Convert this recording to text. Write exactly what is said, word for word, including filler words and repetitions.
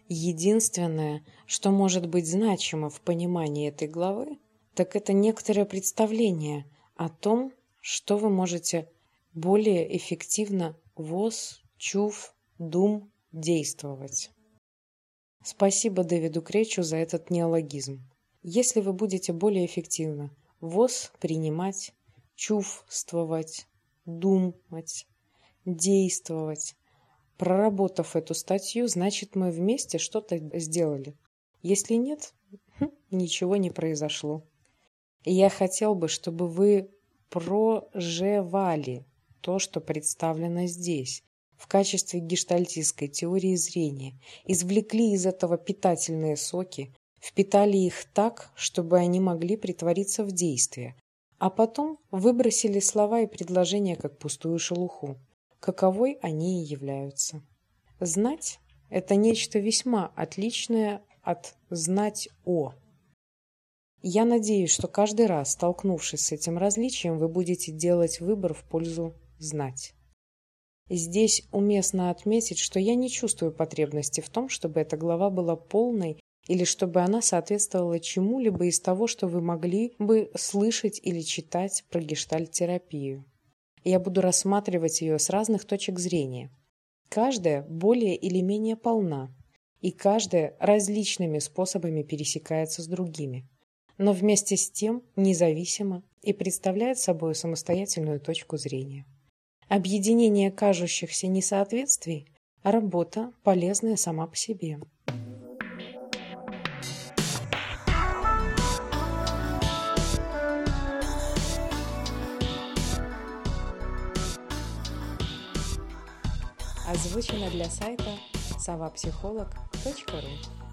Единственное, что может быть значимо в понимании этой главы, так это некоторое представление о том, что вы можете более эффективно воз, чув, дум действовать. Спасибо Дэвиду Кречу за этот неологизм. Если вы будете более эффективно воз принимать, чувствовать, думать, действовать, проработав эту статью, значит, мы вместе что-то сделали. Если нет, ничего не произошло. И я хотел бы, чтобы вы проживали то, что представлено здесь, в качестве гештальтистской теории зрения, извлекли из этого питательные соки, впитали их так, чтобы они могли притвориться в действие, а потом выбросили слова и предложения как пустую шелуху, каковой они и являются. Знать – это нечто весьма отличное от «знать о». Я надеюсь, что каждый раз, столкнувшись с этим различием, вы будете делать выбор в пользу «знать». Здесь уместно отметить, что я не чувствую потребности в том, чтобы эта глава была полной или чтобы она соответствовала чему-либо из того, что вы могли бы слышать или читать про гештальт-терапию. Я буду рассматривать ее с разных точек зрения. Каждая более или менее полна, и каждая различными способами пересекается с другими, но вместе с тем независимо и представляет собой самостоятельную точку зрения. Объединение кажущихся несоответствий – работа, полезная сама по себе. Озвучено для сайта сова психолог точка ру.